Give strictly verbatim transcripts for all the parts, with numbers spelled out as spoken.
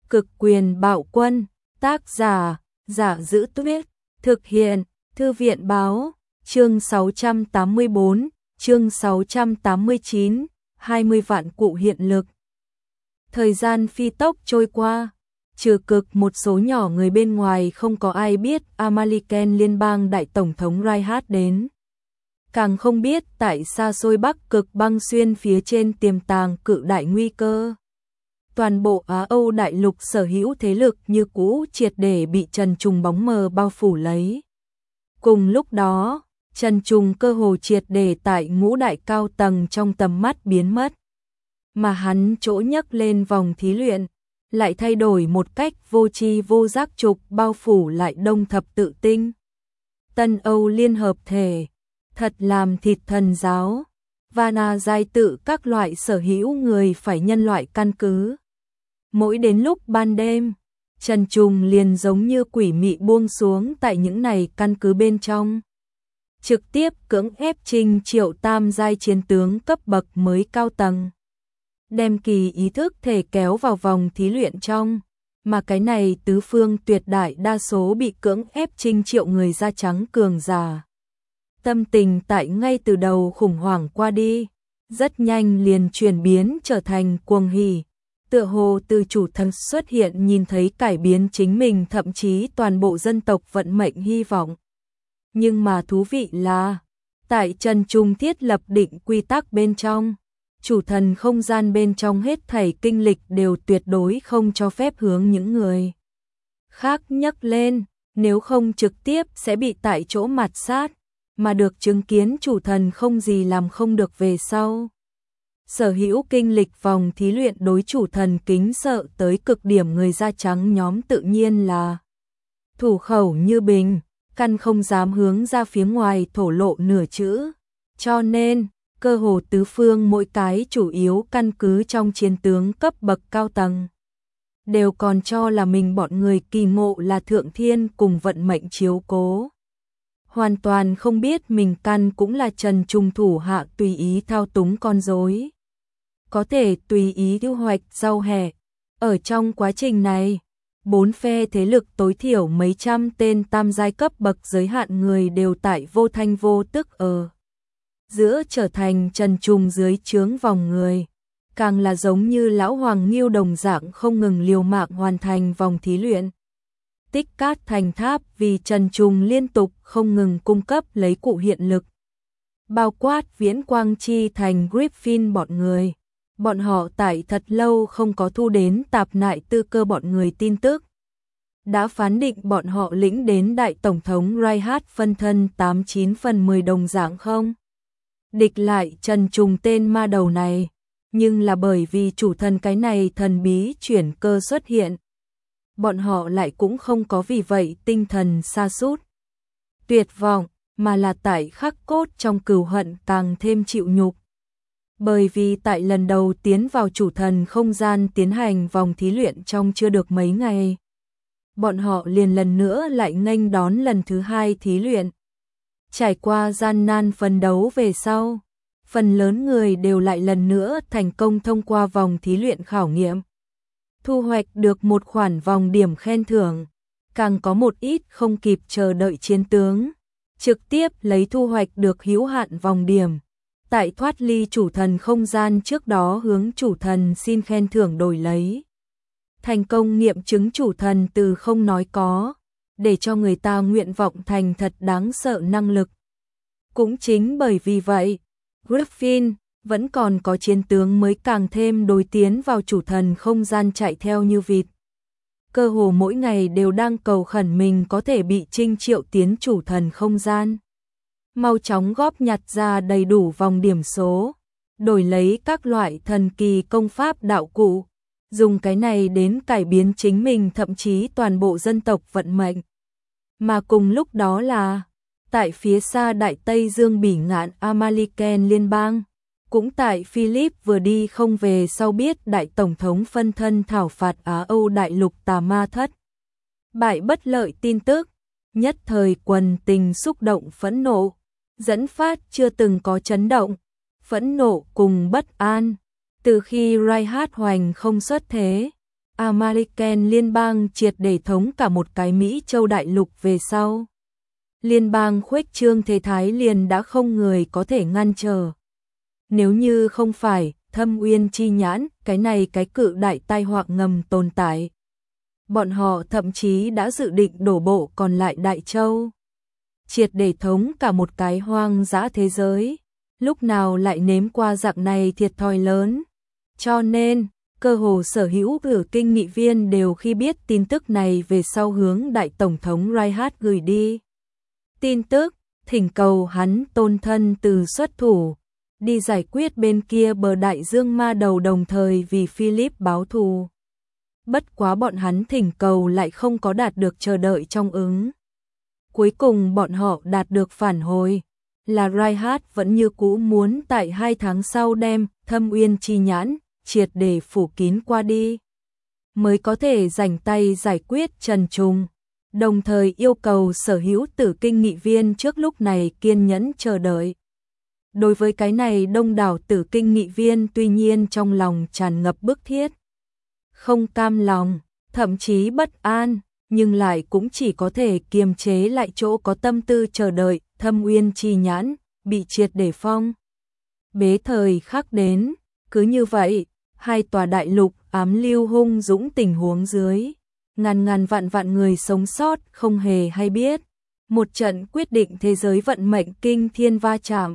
Cực quyền bạo quân, tác giả, Giả Giữ Tuyết, thực hiện, Thư viện báo, chương sáu trăm tám mươi bốn, chương sáu trăm tám mươi chín, hai mươi vạn cụ hiện lực. Thời gian phi tốc trôi qua, trừ cực một số nhỏ người bên ngoài không có ai biết Amaleken liên bang đại tổng thống Reinhardt đến. Càng không biết tại xa xôi Bắc Cực băng xuyên phía trên tiềm tàng cự đại nguy cơ. Toàn bộ Á Âu đại lục sở hữu thế lực như cũ triệt để bị trần trùng bóng mờ bao phủ lấy. Cùng lúc đó, trần trùng cơ hồ triệt để tại ngũ đại cao tầng trong tầm mắt biến mất. Mà hắn chỗ nhấc lên vòng thí luyện, lại thay đổi một cách vô tri vô giác trục bao phủ lại đông thập tự tinh. Tân Âu liên hợp thể, thật làm thịt thần giáo, Vana giai tự các loại sở hữu người phải nhân loại căn cứ. Mỗi đến lúc ban đêm, trần trùng liền giống như quỷ mị buông xuống tại những này căn cứ bên trong. Trực tiếp cưỡng ép trình triệu tam giai chiến tướng cấp bậc mới cao tầng. Đem kỳ ý thức thể kéo vào vòng thí luyện trong, mà cái này tứ phương tuyệt đại đa số bị cưỡng ép trình triệu người da trắng cường giả. Tâm tình tại ngay từ đầu khủng hoảng qua đi, rất nhanh liền chuyển biến trở thành cuồng hỉ. Tựa hồ từ chủ thần xuất hiện nhìn thấy cải biến chính mình thậm chí toàn bộ dân tộc vận mệnh hy vọng. Nhưng mà thú vị là, tại trần trùng thiết lập định quy tắc bên trong, chủ thần không gian bên trong hết thảy kinh lịch đều tuyệt đối không cho phép hướng những người khác nhắc lên, nếu không trực tiếp sẽ bị tại chỗ mạt sát, mà được chứng kiến chủ thần không gì làm không được về sau. Sở hữu kinh lịch vòng thí luyện đối chủ thần kính sợ tới cực điểm người da trắng nhóm tự nhiên là thủ khẩu như bình, căn không dám hướng ra phía ngoài thổ lộ nửa chữ. Cho nên, cơ hồ tứ phương mỗi cái chủ yếu căn cứ trong chiến tướng cấp bậc cao tầng đều còn cho là mình bọn người kỳ ngộ là thượng thiên cùng vận mệnh chiếu cố. Hoàn toàn không biết mình căn cũng là trần trùng thủ hạ tùy ý thao túng con rối, có thể tùy ý thu hoạch rau hẹ. Ở trong quá trình này, bốn phe thế lực tối thiểu mấy trăm tên tam giai cấp bậc giới hạn người đều tại vô thanh vô tức ở giữa trở thành trần trùng dưới trướng vòng người, càng là giống như lão hoàng nghiêu đồng dạng không ngừng liều mạng hoàn thành vòng thí luyện. Tích cát thành tháp vì trần trùng liên tục không ngừng cung cấp lấy cụ hiện lực. Bao quát viễn quang chi thành Griffin bọn người. Bọn họ tại thật lâu không có thu đến tạp nại tư cơ bọn người tin tức. Đã phán định bọn họ lĩnh đến đại tổng thống Reinhardt phân thân tám chín phần mười đồng dạng không. Địch lại trần trùng tên ma đầu này, nhưng là bởi vì chủ thần cái này thần bí chuyển cơ xuất hiện. Bọn họ lại cũng không có vì vậy tinh thần sa sút tuyệt vọng, mà là tại khắc cốt trong cừu hận càng thêm chịu nhục. Bởi vì tại lần đầu tiến vào chủ thần không gian tiến hành vòng thí luyện trong chưa được mấy ngày, bọn họ liền lần nữa lại nghênh đón lần thứ hai thí luyện. Trải qua gian nan phấn đấu về sau, phần lớn người đều lại lần nữa thành công thông qua vòng thí luyện khảo nghiệm, thu hoạch được một khoản vòng điểm khen thưởng, càng có một ít không kịp chờ đợi chiến tướng, trực tiếp lấy thu hoạch được hữu hạn vòng điểm. Tại thoát ly chủ thần không gian trước đó hướng chủ thần xin khen thưởng đổi lấy. Thành công nghiệm chứng chủ thần từ không nói có, để cho người ta nguyện vọng thành thật đáng sợ năng lực. Cũng chính bởi vì vậy, Griffin vẫn còn có chiến tướng mới càng thêm đối tiến vào chủ thần không gian chạy theo như vịt. Cơ hồ mỗi ngày đều đang cầu khẩn mình có thể bị trinh triệu tiến chủ thần không gian. Mau chóng góp nhặt ra đầy đủ vòng điểm số, đổi lấy các loại thần kỳ công pháp đạo cụ, dùng cái này đến cải biến chính mình thậm chí toàn bộ dân tộc vận mệnh. Mà cùng lúc đó là, tại phía xa Đại Tây Dương bỉ ngạn Amaleken liên bang, cũng tại Philip vừa đi không về sau biết đại tổng thống phân thân thảo phạt Á Âu đại lục tà ma thất bại bất lợi tin tức, nhất thời quần tình xúc động phẫn nộ, dẫn phát chưa từng có chấn động, phẫn nộ cùng bất an. Từ khi Reinhardt hoành không xuất thế, American liên bang triệt để thống cả một cái Mỹ châu đại lục về sau. Liên bang khuếch trương thế thái liền đã không người có thể ngăn trở. Nếu như không phải Thâm Uyên chi nhãn, cái này cái cự đại tai họa ngầm tồn tại. Bọn họ thậm chí đã dự định đổ bộ còn lại Đại Châu. Triệt để thống cả một cái hoang dã thế giới. Lúc nào lại nếm qua dạng này thiệt thòi lớn. Cho nên, cơ hồ sở hữu cử kinh nghị viên đều khi biết tin tức này về sau hướng Đại Tổng thống Reinhardt gửi đi. Tin tức, thỉnh cầu hắn tôn thân từ xuất thủ, đi giải quyết bên kia bờ đại dương ma đầu đồng thời vì Philip báo thù. Bất quá bọn hắn thỉnh cầu lại không có đạt được chờ đợi trong ứng. Cuối cùng bọn họ đạt được phản hồi, là Reinhardt vẫn như cũ muốn tại hai tháng sau đem Thâm Uyên chi nhãn, triệt để phủ kín qua đi. Mới có thể rảnh tay giải quyết Trần Trùng. Đồng thời yêu cầu sở hữu tử kinh nghị viên trước lúc này kiên nhẫn chờ đợi. Đối với cái này đông đảo tử kinh nghị viên tuy nhiên trong lòng tràn ngập bức thiết. Không cam lòng, thậm chí bất an, nhưng lại cũng chỉ có thể kiềm chế lại chỗ có tâm tư chờ đợi Thâm Uyên chi nhãn, bị triệt để phong. Bế thời khắc đến, cứ như vậy, hai tòa đại lục ám lưu hung dũng tình huống dưới. Ngàn ngàn vạn vạn người sống sót không hề hay biết. Một trận quyết định thế giới vận mệnh kinh thiên va chạm.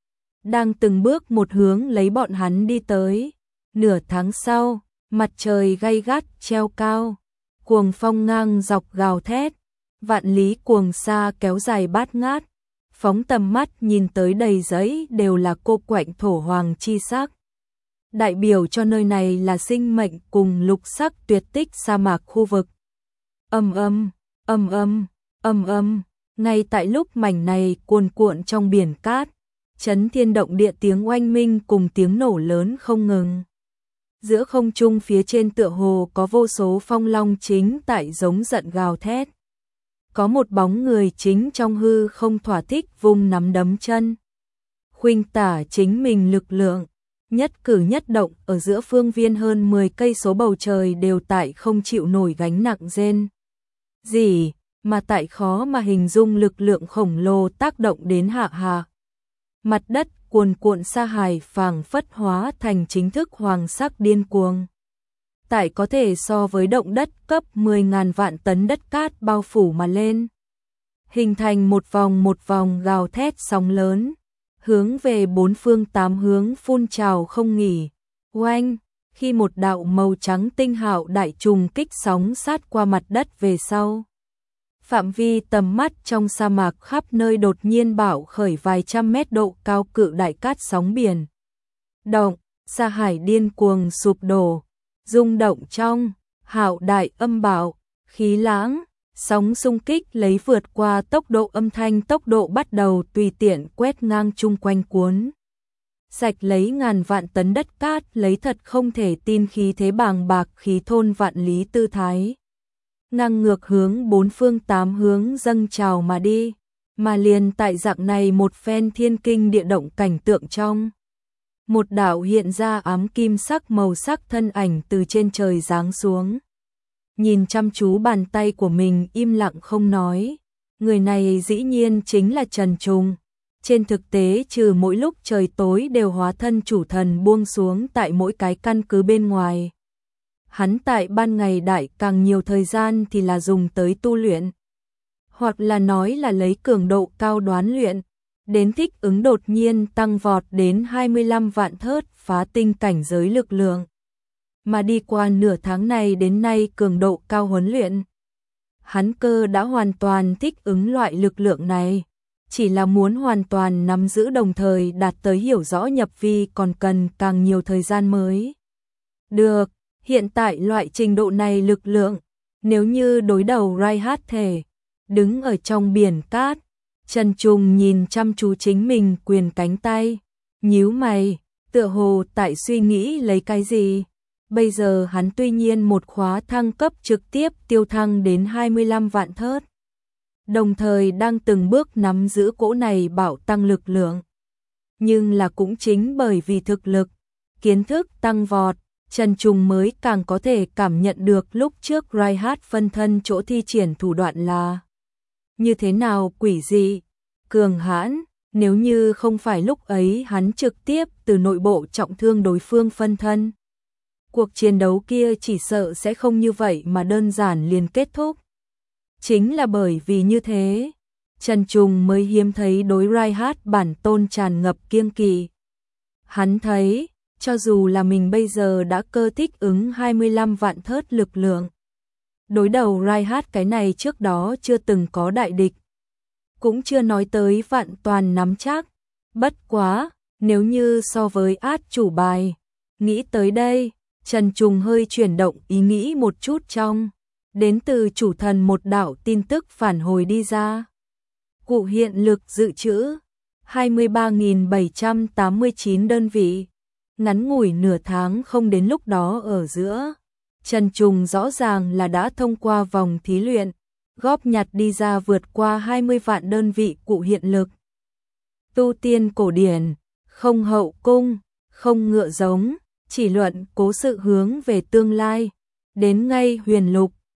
Đang từng bước một hướng lấy bọn hắn đi tới. Nửa tháng sau, mặt trời gay gắt treo cao. Cuồng phong ngang dọc gào thét. Vạn lý cuồng sa kéo dài bát ngát. Phóng tầm mắt nhìn tới đầy giấy đều là cô quạnh thổ hoàng chi sắc. Đại biểu cho nơi này là sinh mệnh cùng lục sắc tuyệt tích sa mạc khu vực. Âm âm, âm âm, âm âm, ngay tại lúc mảnh này cuồn cuộn trong biển cát, chấn thiên động địa tiếng oanh minh cùng tiếng nổ lớn không ngừng. Giữa không trung phía trên tựa hồ có vô số phong long chính tại giống giận gào thét. Có một bóng người chính trong hư không thỏa thích vung nắm đấm chân. Khuynh tả chính mình lực lượng. Nhất cử nhất động ở giữa phương viên hơn mười cây số bầu trời đều tại không chịu nổi gánh nặng rên. Gì mà tại khó mà hình dung lực lượng khổng lồ tác động đến hạ hạ. Mặt đất cuồn cuộn sa hải phảng phất hóa thành chính thức hoàng sắc điên cuồng. Tại có thể so với động đất cấp mười ngàn vạn tấn đất cát bao phủ mà lên. Hình thành một vòng một vòng gào thét sóng lớn. Hướng về bốn phương tám hướng phun trào không nghỉ. Oanh, khi một đạo màu trắng tinh hạo đại trùng kích sóng sát qua mặt đất về sau. Phạm vi tầm mắt trong sa mạc khắp nơi đột nhiên bạo khởi vài trăm mét độ cao cự đại cát sóng biển. Động, sa hải điên cuồng sụp đổ, rung động trong, hạo đại âm bạo, khí lãng. Sóng xung kích lấy vượt qua tốc độ âm thanh tốc độ bắt đầu tùy tiện quét ngang chung quanh cuốn. Sạch lấy ngàn vạn tấn đất cát lấy thật không thể tin khí thế bàng bạc khí thôn vạn lý tư thái. Ngang ngược hướng bốn phương tám hướng dâng trào mà đi. Mà liền tại dạng này một phen thiên kinh địa động cảnh tượng trong. Một đạo hiện ra ám kim sắc màu sắc thân ảnh từ trên trời giáng xuống. Nhìn chăm chú bàn tay của mình im lặng không nói. Người này dĩ nhiên chính là Trần Trùng. Trên thực tế trừ mỗi lúc trời tối đều hóa thân chủ thần buông xuống tại mỗi cái căn cứ bên ngoài. Hắn tại ban ngày đại càng nhiều thời gian thì là dùng tới tu luyện. Hoặc là nói là lấy cường độ cao đoán luyện. Đến thích ứng đột nhiên tăng vọt đến hai mươi lăm vạn thớt phá tinh cảnh giới lực lượng. Mà đi qua nửa tháng này đến nay cường độ cao huấn luyện. Hắn cơ đã hoàn toàn thích ứng loại lực lượng này. Chỉ là muốn hoàn toàn nắm giữ đồng thời đạt tới hiểu rõ nhập vi còn cần càng nhiều thời gian mới. Được, hiện tại loại trình độ này lực lượng, nếu như đối đầu Reinhardt thể, đứng ở trong biển cát, Trần Trùng nhìn chăm chú chính mình quyền cánh tay, nhíu mày, tựa hồ tại suy nghĩ lấy cái gì. Bây giờ hắn tuy nhiên một khóa thăng cấp trực tiếp tiêu thăng đến hai mươi lăm vạn thớt. Đồng thời đang từng bước nắm giữ cỗ này bảo tăng lực lượng. Nhưng là cũng chính bởi vì thực lực, kiến thức tăng vọt, Trần Trùng mới càng có thể cảm nhận được lúc trước Reinhardt phân thân chỗ thi triển thủ đoạn là như thế nào quỷ dị, cường hãn, nếu như không phải lúc ấy hắn trực tiếp từ nội bộ trọng thương đối phương phân thân. Cuộc chiến đấu kia chỉ sợ sẽ không như vậy mà đơn giản liền kết thúc. Chính là bởi vì như thế, Trần Trùng mới hiếm thấy đối Reinhardt bản tôn tràn ngập kiêng kỵ. Hắn thấy, cho dù là mình bây giờ đã cơ thích ứng hai mươi lăm vạn thớt lực lượng, đối đầu Reinhardt cái này trước đó chưa từng có đại địch, cũng chưa nói tới vạn toàn nắm chắc. Bất quá, nếu như so với át chủ bài, nghĩ tới đây, Trần Trùng hơi chuyển động ý nghĩ một chút trong đến từ chủ thần một đạo tin tức phản hồi đi ra. Cụ hiện lực dự trữ hai mươi ba nghìn bảy trăm tám mươi chín đơn vị, ngắn ngủi nửa tháng không đến lúc đó ở giữa, Trần Trùng rõ ràng là đã thông qua vòng thí luyện, góp nhặt đi ra vượt qua hai mươi vạn đơn vị cụ hiện lực. Tu tiên cổ điển, không hậu cung, không ngựa giống, chỉ luận cố sự hướng về tương lai, đến ngay huyền lục,